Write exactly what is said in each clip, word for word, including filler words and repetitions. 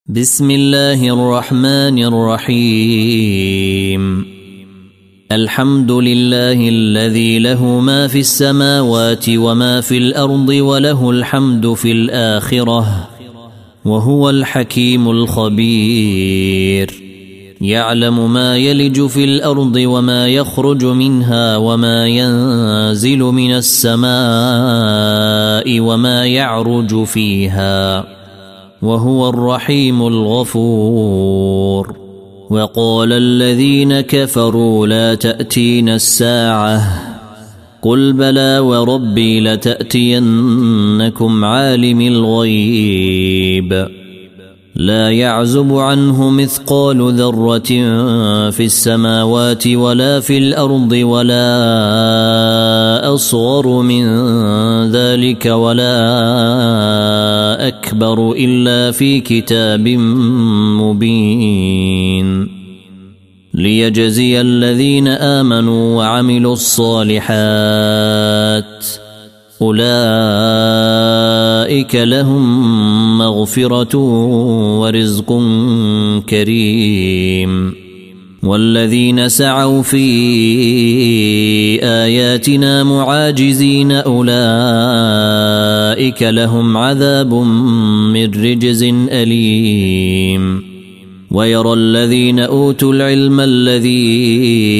بسم الله الرحمن الرحيم. الحمد لله الذي له ما في السماوات وما في الأرض وله الحمد في الآخرة وهو الحكيم الخبير. يعلم ما يلج في الأرض وما يخرج منها وما ينزل من السماء وما يعرج فيها وهو الرحيم الغفور. وقال الذين كفروا لا تأتينا الساعة قل بلى وربي لتأتينكم عالم الغيب لا يعزب عنه مثقال ذرة في السماوات ولا في الأرض ولا أصغر من ذلك ولا أكبر إلا في كتاب مبين ليجزي الذين آمنوا وعملوا الصالحات أولئك لهم مغفرة ورزق كريم. والذين سعوا في آياتنا معاجزين أولئك لهم عذاب من رجز أليم. ويرى الذين أوتوا العلم الذي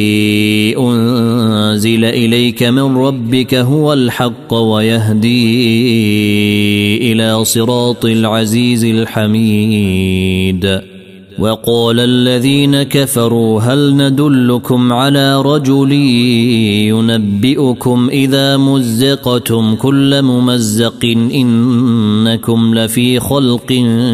أنزل إليك من ربك هو الحق ويهدي إلى صراط العزيز الحميد. وقال الذين كفروا هل ندلكم على رجل ينبئكم إذا مزقتم كل ممزق إنكم لفي خلق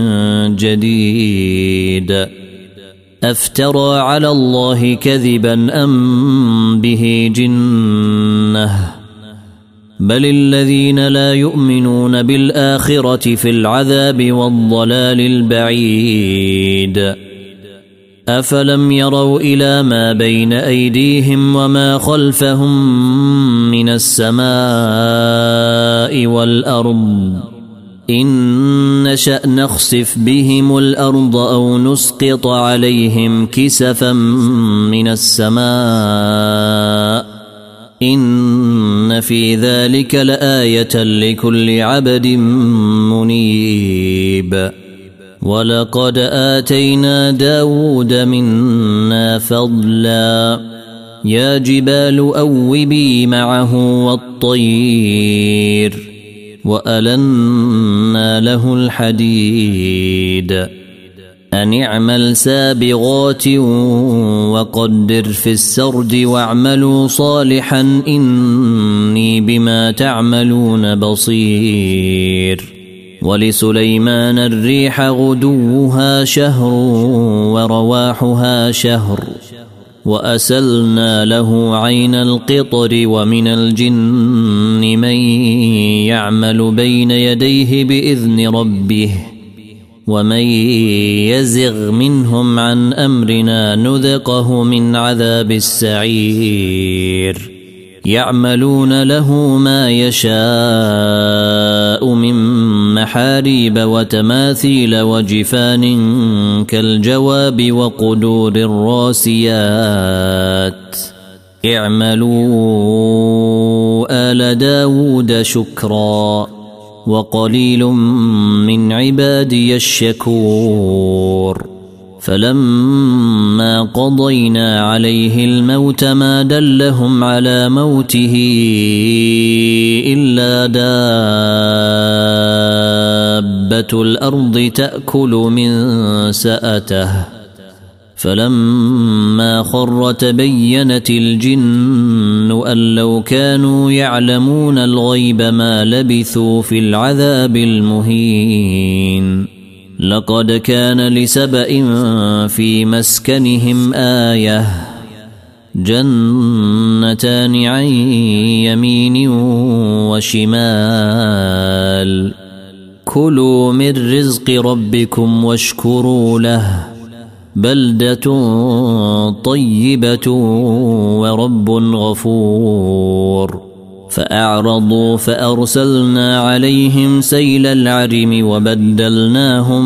جديد أفترى على الله كذبا أم به جنة بل الذين لا يؤمنون بالآخرة في العذاب والضلال البعيد. أفلم يروا إلى ما بين أيديهم وما خلفهم من السماء والأرض إن نشأ نخسف بهم الأرض أو نسقط عليهم كسفا من السماء إن في ذلك لآية لكل عبد منيب. ولقد آتينا داود منا فضلا يا جبال أوبي معه والطير وألنا له الحديد أن اعمل سابغات وقدر في السرد واعملوا صالحا إني بما تعملون بصير. ولسليمان الريح غدوها شهر ورواحها شهر وأسلنا له عين القطر ومن الجن من يعمل بين يديه بإذن ربه ومن يزغ منهم عن أمرنا نذقه من عذاب السعير. يعملون له ما يشاء من محاريب وتماثيل وجفان كالجواب وقدور الراسيات اعملوا آل داود شكرا وقليل من عبادي الشكور. فلما قضينا عليه الموت ما دلهم على موته إلا دابة الأرض تأكل من سأته فلما خر تبينت الجن أن لو كانوا يعلمون الغيب ما لبثوا في العذاب المهين. لقد كان لسبأ في مسكنهم آية جنتان عن يمين وشمال كلوا من رزق ربكم واشكروا له بلدة طيبة ورب غفور. فأعرضوا فأرسلنا عليهم سيل العرم وبدلناهم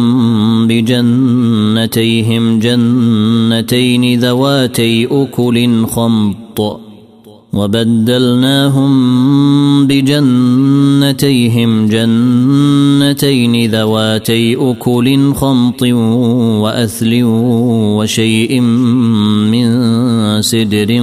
بجنتيهم جنتين ذواتي أكل خمط وبدلناهم بجنتيهم جنتين ذواتي أكل خمط وأثل وشيء من سدر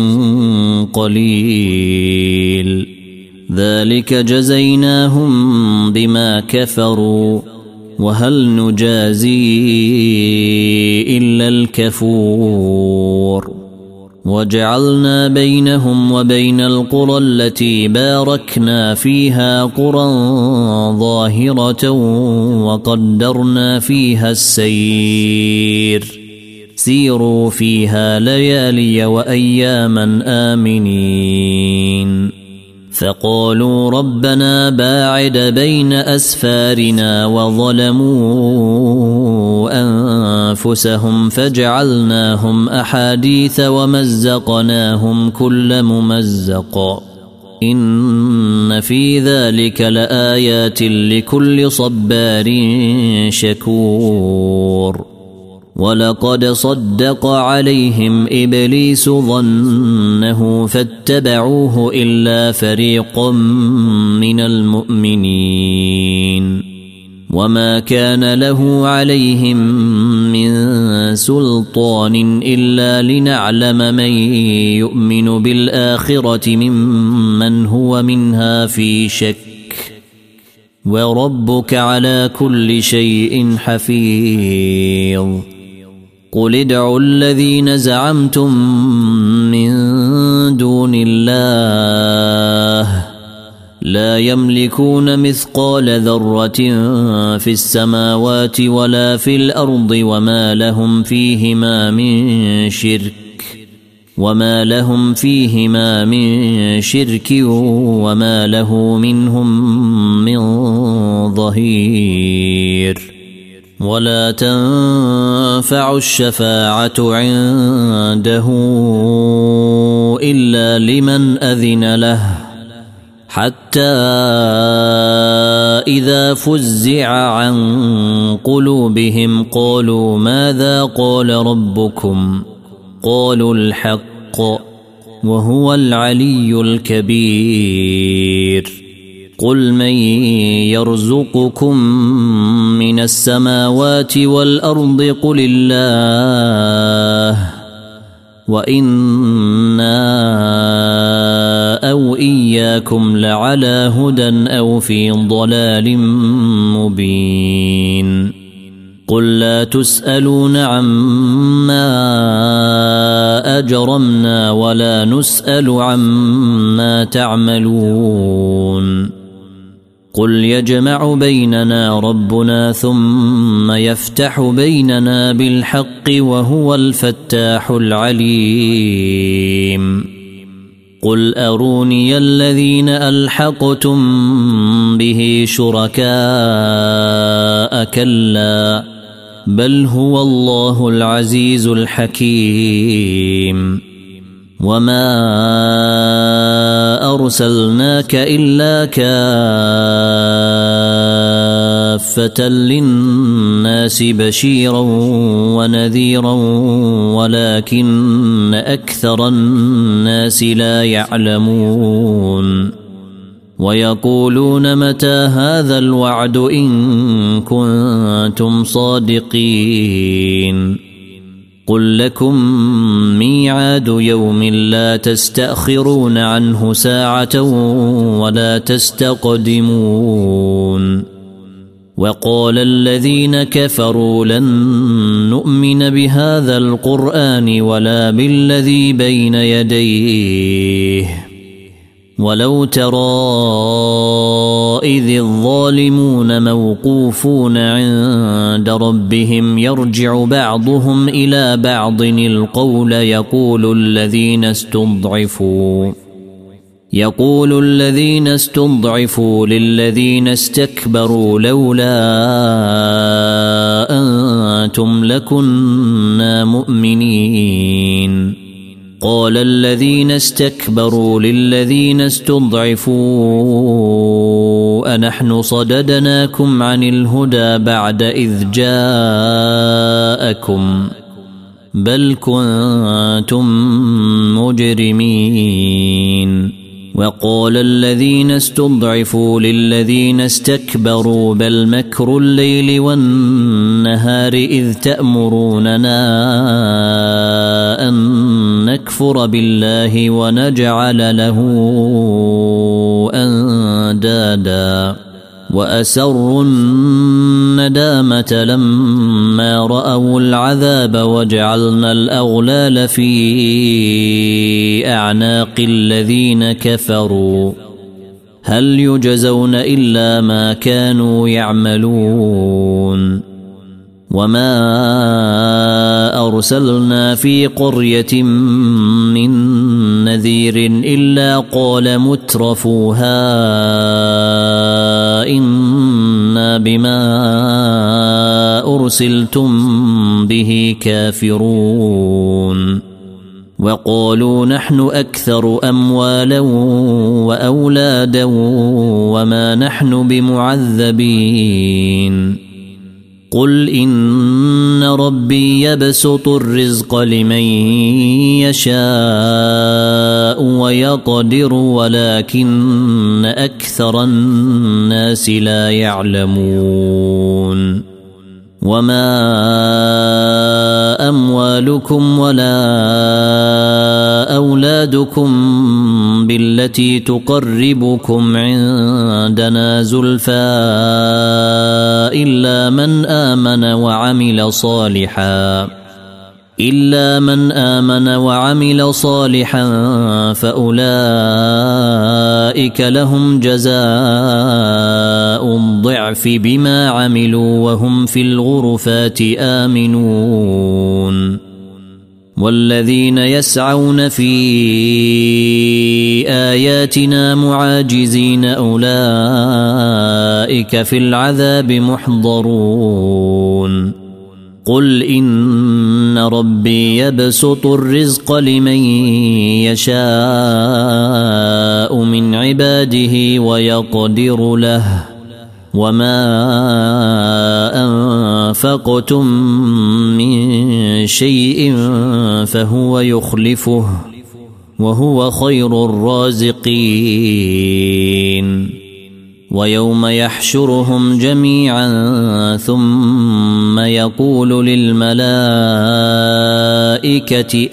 قليل ذلك جزيناهم بما كفروا وهل نجازي إلا الكفور وجعلنا بينهم وبين القرى التي باركنا فيها قرى ظاهرة وقدرنا فيها السير سيروا فيها ليالي وأياما آمنين فقالوا ربنا باعد بين أسفارنا وظلموا أنفسهم فجعلناهم أحاديث ومزقناهم كل ممزق إن في ذلك لآيات لكل صبار شكور ولقد صدق عليهم إبليس ظنه فاتبعوه إلا فريقا من المؤمنين وما كان له عليهم من سلطان إلا لنعلم من يؤمن بالآخرة ممن هو منها في شك وربك على كل شيء حفيظ قل ادعوا الذين زعمتم من دون الله لا يملكون مثقال ذرة في السماوات ولا في الأرض وما لهم فيهما من شرك وما لهم فيهما من شرك وما له منهم من ظهير ولا تنفع الشفاعة عنده إلا لمن أذن له حتى إذا فزع عن قلوبهم قالوا ماذا قال ربكم قالوا الحق وهو العلي الكبير قل من يرزقكم من السماوات والأرض قل الله وإنا أو إياكم لعلى هدى أو في ضلال مبين قل لا تسألون عما أجرمنا ولا نسأل عما تعملون قل يجمع بيننا ربنا ثم يفتح بيننا بالحق وهو الفتاح العليم قل أروني الذين ألحقتم به شركاء كلا بل هو الله العزيز الحكيم وما أرسلناك إلا كافة للناس بشيرا ونذيرا ولكن أكثر الناس لا يعلمون ويقولون متى هذا الوعد إن كنتم صادقين قل لكم ميعاد يوم لا تستأخرون عنه ساعة ولا تستقدمون وقال الذين كفروا لن نؤمن بهذا القرآن ولا بالذي بين يديه ولو ترى إذ الظالمون موقوفون عند ربهم يرجع بعضهم إلى بعض القول يقول الذين استضعفوا يقول الذين استضعفوا للذين استكبروا لولا أنتم لكنا مؤمنين قال الذين استكبروا للذين استضعفوا أنحن صددناكم عن الهدى بعد إذ جاءكم بل كنتم مجرمين. وقال الذين استضعفوا للذين استكبروا بل مكر الليل والنهار إذ تأمروننا أن نكفر بالله ونجعل له أندادا وأسروا الندامة لما رأوا العذاب وجعلنا الأغلال في أعناق الذين كفروا هل يجزون إلا ما كانوا يعملون. وما أرسلنا في قرية من نذير إلا قال مترفوها إنا بما أرسلتم به كافرون. وقالوا نحن أكثر أموالا وأولادا وما نحن بمعذبين. قل إن ربي يبسط الرزق لمن يشاء ويقدر ولكن أكثر الناس لا يعلمون. وما أموالكم ولا أولادكم بالتي تقربكم عندنا زلفى إلا من آمن وعمل صالحا إلا من آمن وعمل صالحا فأولئك لهم جزاء الضعف بما عملوا وهم في الغرفات آمنون. والذين يسعون في آياتنا معاجزين أولئك في العذاب محضرون. قل إن ربي يبسط الرزق لمن يشاء من عباده ويقدر له وما أنفقتم من شيء فهو يخلفه وهو خير الرازقين. ويوم يحشرهم جميعا ثم يقول للملائكة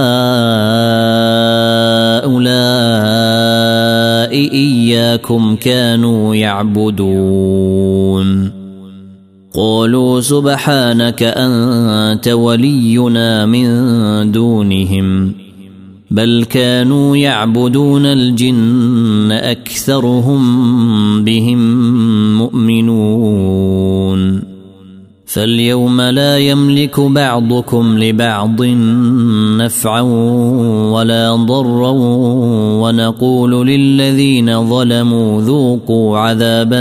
أهؤلاء إياكم كانوا يعبدون؟ قالوا سبحانك أنت ولينا من دونهم بل كانوا يعبدون الجن أكثرهم بهم مؤمنون. فاليوم لا يملك بعضكم لبعض نفعا ولا ضرا ونقول للذين ظلموا ذوقوا عذاب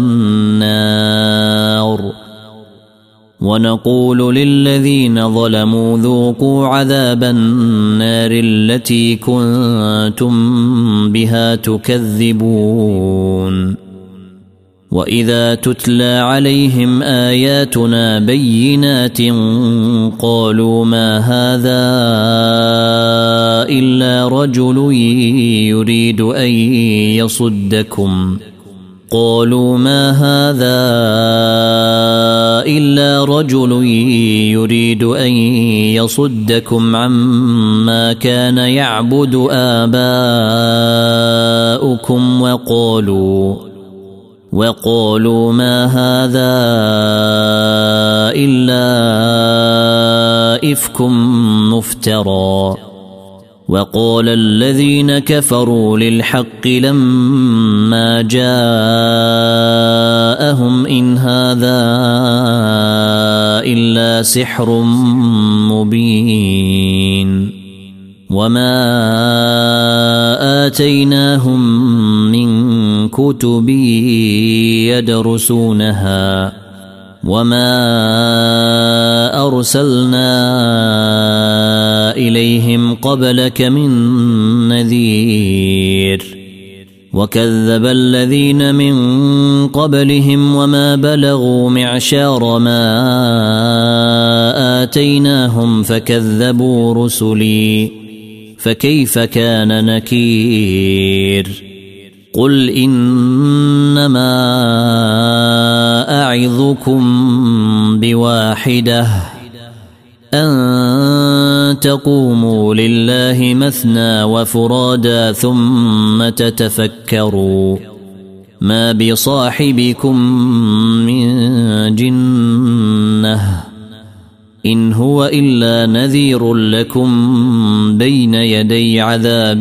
النار ونقول للذين ظلموا ذوقوا عذاب النار التي كنتم بها تكذبون. وإذا تتلى عليهم آياتنا بينات قالوا ما هذا إلا رجل يريد أن يصدكم قالوا ما هذا إلا رجل يريد أن يصدكم عما كان يعبد آباؤكم وقالوا وقالوا ما هذا إلا إفك مفترى. وقال الذين كفروا للحق لما جاءهم إن هذا إلا سحر مبين. وما آتيناهم من كتب يدرسونها وما أرسلنا إليهم قبلك من نذير وكذب الذين من قبلهم وما بلغوا معشار ما آتيناهم فكذبوا رسلي فكيف كان نكير قل إنما أعظكم بواحدة أن تقوموا لله مثنى وفرادا ثم تتفكروا ما بصاحبكم من جنة إن هو إلا نذير لكم بين يدي عذاب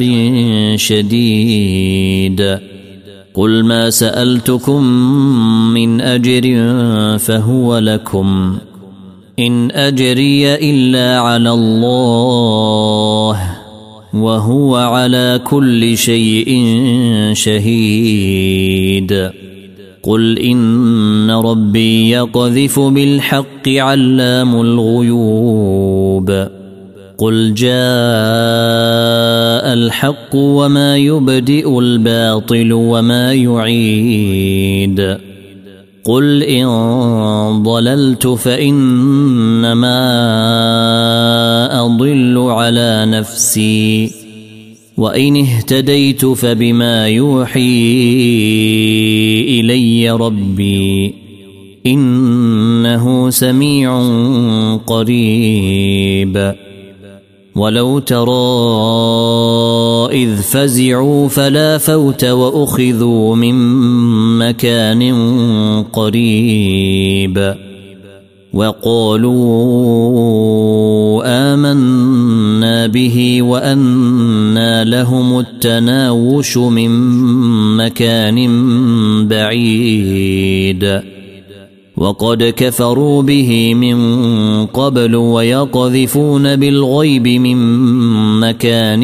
شديد قل ما سألتكم من أجر فهو لكم إن أجري إلا على الله وهو على كل شيء شهيد قل إن ربي يقذف بالحق علام الغيوب قل جاء الحق وما يبدئ الباطل وما يعيد قل إن ضللت فإنما أضل على نفسي وإن اهتديت فبما يوحي إلي ربي إنه سميع قريب ولو ترى إذ فزعوا فلا فوت وأخذوا من مكان قريب وقالوا آمنا به وأنى لهم التناوش من مكان بعيد وقد كفروا به من قبل ويقذفون بالغيب من مكان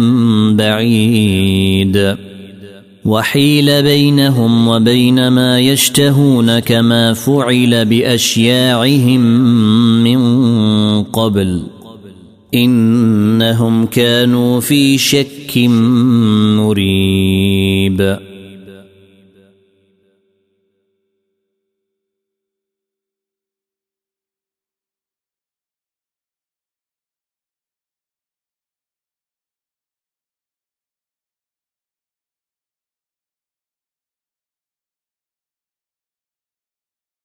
بعيد وحيل بينهم وبين ما يشتهون كما فعل بأشياعهم من قبل إنهم كانوا في شك مريب.